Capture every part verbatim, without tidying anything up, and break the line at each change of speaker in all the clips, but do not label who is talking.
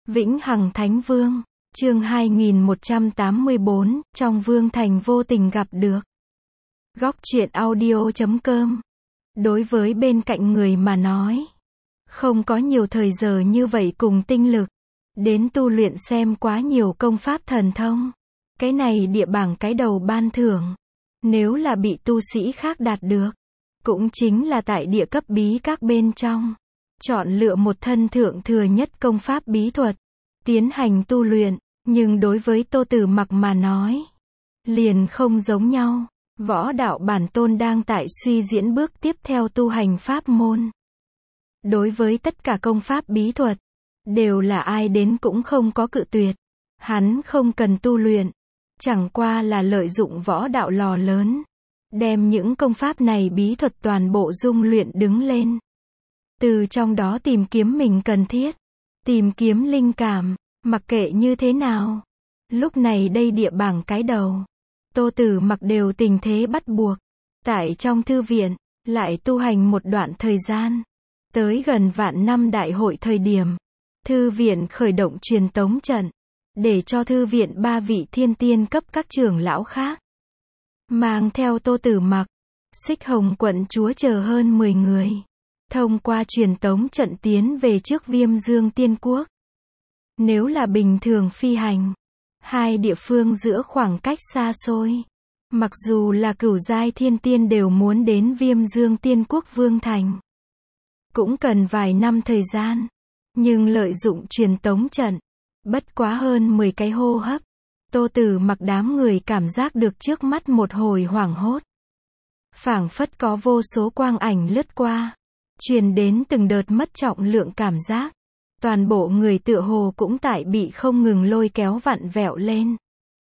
Vĩnh Hằng Thánh Vương, chương hai nghìn một trăm tám mươi bốn, trong Vương Thành vô tình gặp được. Góc truyện audio chấm com. Đối với bên cạnh người mà nói, không có nhiều thời giờ như vậy cùng tinh lực, đến tu luyện xem quá nhiều công pháp thần thông. Cái này địa bảng cái đầu ban thưởng. Nếu là bị tu sĩ khác đạt được, cũng chính là tại địa cấp bí các bên trong. Chọn lựa một thân thượng thừa nhất công pháp bí thuật, tiến hành tu luyện, nhưng đối với Tô Tử Mặc mà nói, liền không giống nhau. Võ đạo bản tôn đang tại suy diễn bước tiếp theo tu hành pháp môn. Đối với tất cả công pháp bí thuật, đều là ai đến cũng không có cự tuyệt. Hắn không cần tu luyện, chẳng qua là lợi dụng võ đạo lò lớn, đem những công pháp này bí thuật toàn bộ dung luyện đứng lên. Từ trong đó tìm kiếm mình cần thiết, tìm kiếm linh cảm, mặc kệ như thế nào. Lúc này đây địa bảng cái đầu, Tô Tử Mặc đều tình thế bắt buộc. Tại trong thư viện, lại tu hành một đoạn thời gian. Tới gần vạn năm đại hội thời điểm, thư viện khởi động truyền tống trận, để cho thư viện ba vị thiên tiên cấp các trưởng lão khác mang theo Tô Tử Mặc, Xích Hồng quận chúa chờ hơn mười người, thông qua truyền tống trận tiến về trước Viêm Dương Tiên Quốc. Nếu là bình thường phi hành, hai địa phương giữa khoảng cách xa xôi, mặc dù là cửu giai thiên tiên đều muốn đến Viêm Dương Tiên Quốc Vương Thành, cũng cần vài năm thời gian. Nhưng lợi dụng truyền tống trận, bất quá hơn mười cái hô hấp, Tô Tử Mặc đám người cảm giác được trước mắt một hồi hoảng hốt. Phảng phất có vô số quang ảnh lướt qua, truyền đến từng đợt mất trọng lượng cảm giác. Toàn bộ người tựa hồ cũng tại bị không ngừng lôi kéo vặn vẹo lên.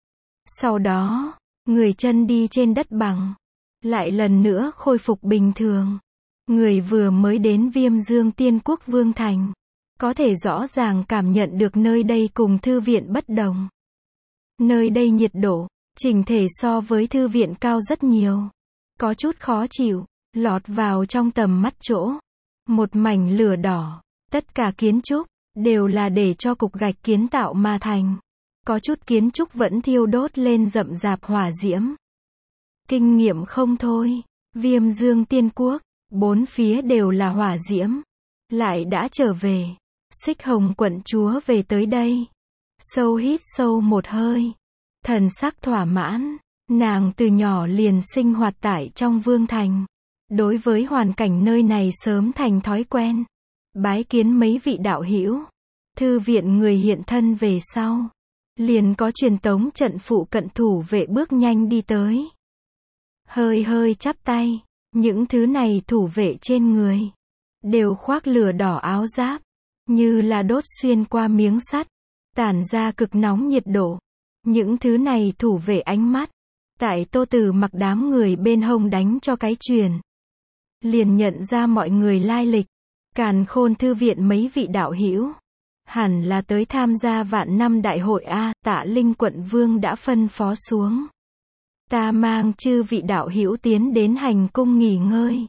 Sau đó, người chân đi trên đất bằng, lại lần nữa khôi phục bình thường. Người vừa mới đến Viêm Dương Tiên Quốc Vương Thành, có thể rõ ràng cảm nhận được nơi đây cùng thư viện bất đồng. Nơi đây nhiệt độ, chỉnh thể so với thư viện cao rất nhiều. Có chút khó chịu, lọt vào trong tầm mắt chỗ. Một mảnh lửa đỏ, tất cả kiến trúc, đều là để cho cục gạch kiến tạo mà thành. Có chút kiến trúc vẫn thiêu đốt lên rậm rạp hỏa diễm. Kinh nghiệm không thôi, Viêm Dương Tiên Quốc, bốn phía đều là hỏa diễm. Lại đã trở về. Xích Hồng quận chúa về tới đây, sâu hít sâu một hơi, thần sắc thỏa mãn. Nàng từ nhỏ liền sinh hoạt tại trong Vương Thành, đối với hoàn cảnh nơi này sớm thành thói quen. Bái kiến mấy vị đạo hữu, thư viện người hiện thân về sau, liền có truyền tống trận phụ cận thủ vệ bước nhanh đi tới, hơi hơi chắp tay. Những thứ này thủ vệ trên người đều khoác lửa đỏ áo giáp, như là đốt xuyên qua miếng sắt, tản ra cực nóng nhiệt độ. Những thứ này thủ vệ ánh mắt, tại Tô Tử Mặc đám người bên hông đánh cho cái truyền, liền nhận ra mọi người lai lịch. Càn Khôn thư viện mấy vị đạo hữu, hẳn là tới tham gia vạn năm đại hội a. Tạ Linh quận vương đã phân phó xuống, ta mang chư vị đạo hữu tiến đến hành cung nghỉ ngơi.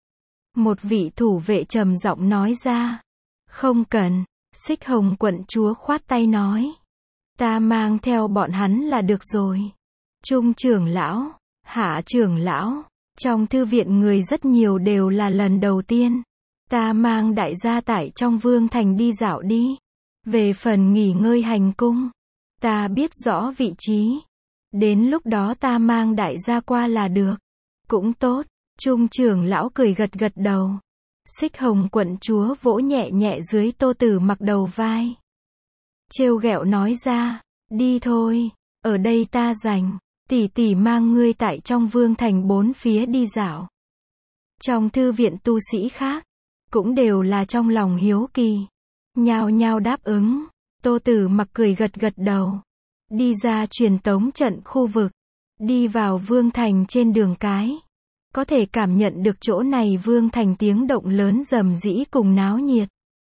Một vị thủ vệ trầm giọng nói ra. Không cần, Xích Hồng quận chúa khoát tay nói, ta mang theo bọn hắn là được rồi. Trung trưởng lão, hạ trưởng lão, trong thư viện người rất nhiều đều là lần đầu tiên. Ta mang đại gia tại trong Vương Thành đi dạo đi. Về phần nghỉ ngơi hành cung, ta biết rõ vị trí, đến lúc đó ta mang đại gia qua là được. Cũng tốt. Trung trưởng lão cười gật gật đầu. Xích Hồng quận chúa vỗ nhẹ nhẹ dưới Tô Tử Mặc đầu vai, trêu ghẹo nói ra, đi thôi, ở đây ta rảnh, tỷ tỷ mang ngươi tại trong Vương Thành bốn phía đi dạo. Trong thư viện tu sĩ khác, cũng đều là trong lòng hiếu kỳ, nhao nhao đáp ứng. Tô Tử Mặc cười gật gật đầu, đi ra truyền tống trận khu vực, đi vào Vương Thành. Trên đường cái, có thể cảm nhận được chỗ này Vương Thành tiếng động lớn rầm rĩ cùng náo nhiệt.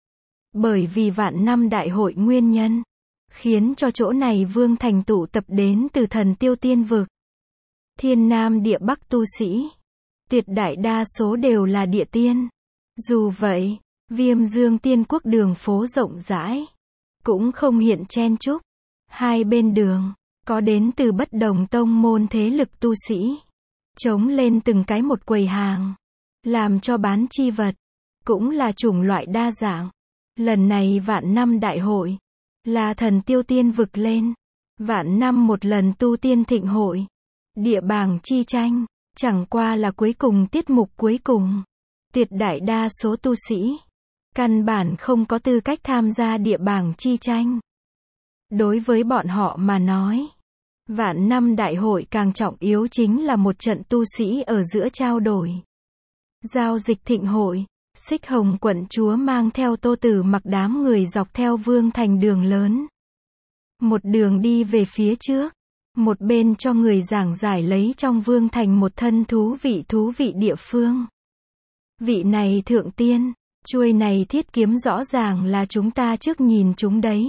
Bởi vì vạn năm đại hội nguyên nhân, khiến cho chỗ này Vương Thành tụ tập đến từ thần tiêu tiên vực, thiên nam địa bắc tu sĩ, tuyệt đại đa số đều là địa tiên. Dù vậy, Viêm Dương Tiên Quốc đường phố rộng rãi, cũng không hiện chen chúc. Hai bên đường, có đến từ bất đồng tông môn thế lực tu sĩ, chống lên từng cái một quầy hàng, làm cho bán chi vật, cũng là chủng loại đa dạng. Lần này vạn năm đại hội, là thần tiêu tiên vực lên, vạn năm một lần tu tiên thịnh hội, địa bảng chi tranh, chẳng qua là cuối cùng tiết mục cuối cùng. Tuyệt đại đa số tu sĩ, căn bản không có tư cách tham gia địa bảng chi tranh. Đối với bọn họ mà nói, vạn năm đại hội càng trọng yếu chính là một trận tu sĩ ở giữa trao đổi. Giao dịch thịnh hội, Xích Hồng quận chúa mang theo Tô Tử Mặc đám người dọc theo Vương Thành đường lớn. Một đường đi về phía trước, một bên cho người giảng giải lấy trong Vương Thành một thân thú vị thú vị địa phương. Vị này thượng tiên, chuôi này thiết kiếm rõ ràng là chúng ta trước nhìn chúng đấy.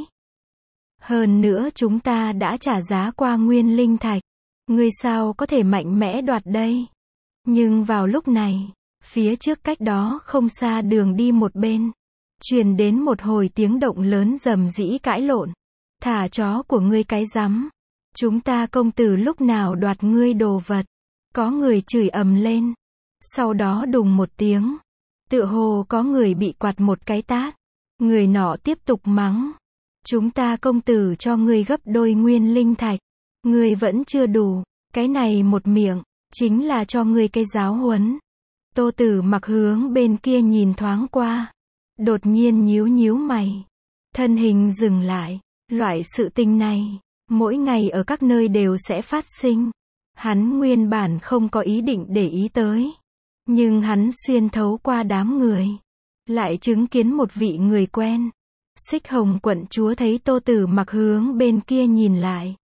Hơn nữa chúng ta đã trả giá qua nguyên linh thạch, ngươi sao có thể mạnh mẽ đoạt đây? Nhưng vào lúc này, phía trước cách đó không xa đường đi một bên, truyền đến một hồi tiếng động lớn rầm rĩ cãi lộn. Thả chó của ngươi cái rắm, chúng ta công tử lúc nào đoạt ngươi đồ vật? Có người chửi ầm lên. Sau đó đùng một tiếng, tựa hồ có người bị quạt một cái tát. Người nọ tiếp tục mắng, chúng ta công tử cho ngươi gấp đôi nguyên linh thạch, ngươi vẫn chưa đủ, cái này một miệng, chính là cho ngươi cái giáo huấn. Tô Tử Mặc hướng bên kia nhìn thoáng qua, đột nhiên nhíu nhíu mày, thân hình dừng lại. Loại sự tình này, mỗi ngày ở các nơi đều sẽ phát sinh. Hắn nguyên bản không có ý định để ý tới, nhưng hắn xuyên thấu qua đám người, lại chứng kiến một vị người quen. Xích Hồng quận chúa thấy Tô Tử Mặc hướng bên kia nhìn lại,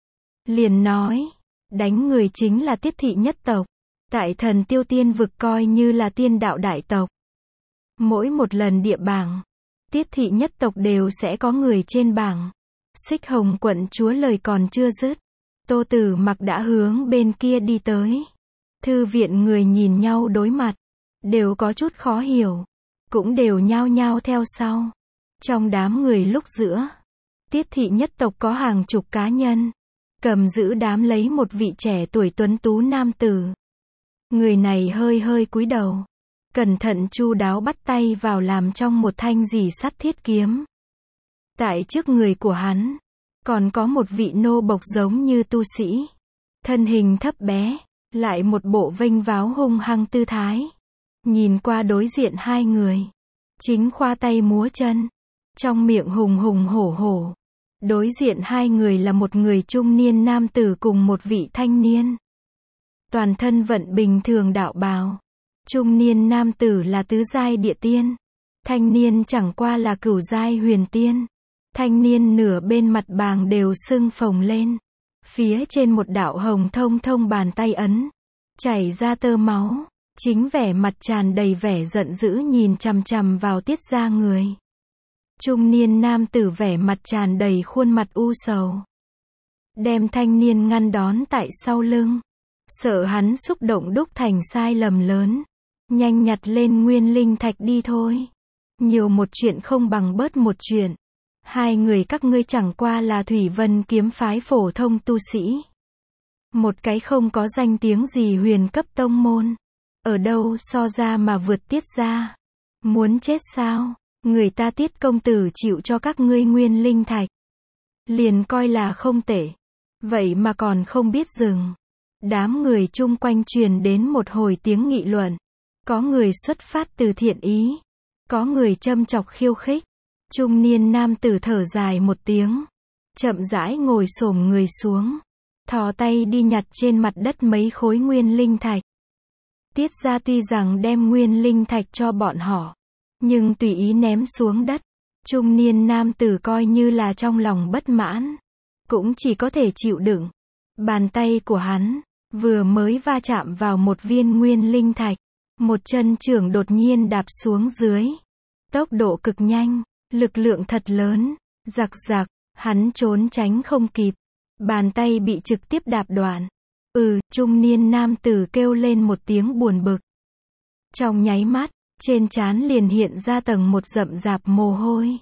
liền nói, đánh người chính là Tiết thị nhất tộc, tại thần tiêu tiên vực coi như là tiên đạo đại tộc. Mỗi một lần địa bảng, Tiết thị nhất tộc đều sẽ có người trên bảng. Xích Hồng quận chúa lời còn chưa dứt, Tô Tử Mặc đã hướng bên kia đi tới. Thư viện người nhìn nhau đối mặt, đều có chút khó hiểu, cũng đều nhao nhao theo sau. Trong đám người lúc giữa, Tiết thị nhất tộc có hàng chục cá nhân, cầm giữ đám lấy một vị trẻ tuổi tuấn tú nam tử. Người này hơi hơi cúi đầu, cẩn thận chu đáo bắt tay vào làm trong một thanh rỉ sắt thiết kiếm. Tại trước người của hắn, còn có một vị nô bộc giống như tu sĩ. Thân hình thấp bé, lại một bộ vênh váo hung hăng tư thái. Nhìn qua đối diện hai người, chính khoa tay múa chân, trong miệng hùng hùng hổ hổ. Đối diện hai người là một người trung niên nam tử cùng một vị thanh niên. Toàn thân vận bình thường đạo bào. Trung niên nam tử là tứ giai địa tiên. Thanh niên chẳng qua là cửu giai huyền tiên. Thanh niên nửa bên mặt bàng đều sưng phồng lên. Phía trên một đạo hồng thông thông bàn tay ấn, chảy ra tơ máu. Chính vẻ mặt tràn đầy vẻ giận dữ nhìn chằm chằm vào Tiết gia người. Trung niên nam tử vẻ mặt tràn đầy khuôn mặt u sầu, đem thanh niên ngăn đón tại sau lưng. Sợ hắn xúc động đúc thành sai lầm lớn. Nhanh nhặt lên nguyên linh thạch đi thôi. Nhiều một chuyện không bằng bớt một chuyện. Hai người các ngươi chẳng qua là Thủy Vân kiếm phái phổ thông tu sĩ. Một cái không có danh tiếng gì huyền cấp tông môn. Ở đâu so ra mà vượt Tiết gia. Muốn chết sao? Người ta Tiết công tử chịu cho các ngươi nguyên linh thạch, liền coi là không tệ. Vậy mà còn không biết dừng. Đám người chung quanh truyền đến một hồi tiếng nghị luận. Có người xuất phát từ thiện ý, có người châm chọc khiêu khích. Trung niên nam tử thở dài một tiếng, chậm rãi ngồi xổm người xuống, thò tay đi nhặt trên mặt đất mấy khối nguyên linh thạch. Tiết gia tuy rằng đem nguyên linh thạch cho bọn họ, nhưng tùy ý ném xuống đất. Trung niên nam tử coi như là trong lòng bất mãn, cũng chỉ có thể chịu đựng. Bàn tay của hắn vừa mới va chạm vào một viên nguyên linh thạch, một chân trưởng đột nhiên đạp xuống dưới. Tốc độ cực nhanh, lực lượng thật lớn, giặc giặc, hắn trốn tránh không kịp. Bàn tay bị trực tiếp đạp đoạn. Ừ, trung niên nam tử kêu lên một tiếng buồn bực. Trong nháy mắt, trên trán liền hiện ra tầng một rậm rạp mồ hôi.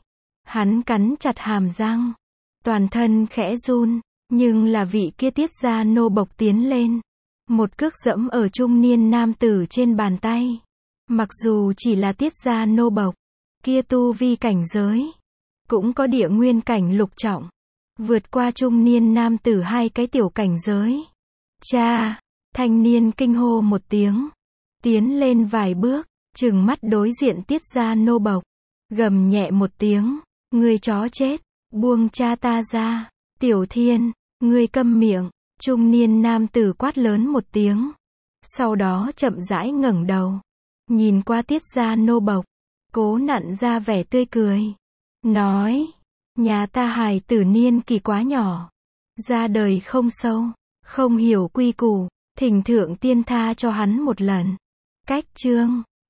Hắn cắn chặt hàm răng, toàn thân khẽ run, nhưng là vị kia Tiết gia nô bộc tiến lên, một cước dẫm ở trung niên nam tử trên bàn tay. Mặc dù chỉ là Tiết gia nô bộc, kia tu vi cảnh giới, cũng có địa nguyên cảnh lục trọng, vượt qua trung niên nam tử hai cái tiểu cảnh giới. Cha, thanh niên kinh hô một tiếng, tiến lên vài bước, trừng mắt đối diện Tiết gia nô bộc, gầm nhẹ một tiếng, ngươi chó chết, buông cha ta ra. Tiểu Thiên, ngươi câm miệng, trung niên nam tử quát lớn một tiếng, sau đó chậm rãi ngẩng đầu, nhìn qua Tiết gia nô bộc, cố nặn ra vẻ tươi cười, nói, nhà ta hài tử niên kỳ quá nhỏ, ra đời không sâu, không hiểu quy củ, thỉnh thượng tiên tha cho hắn một lần. Cách chương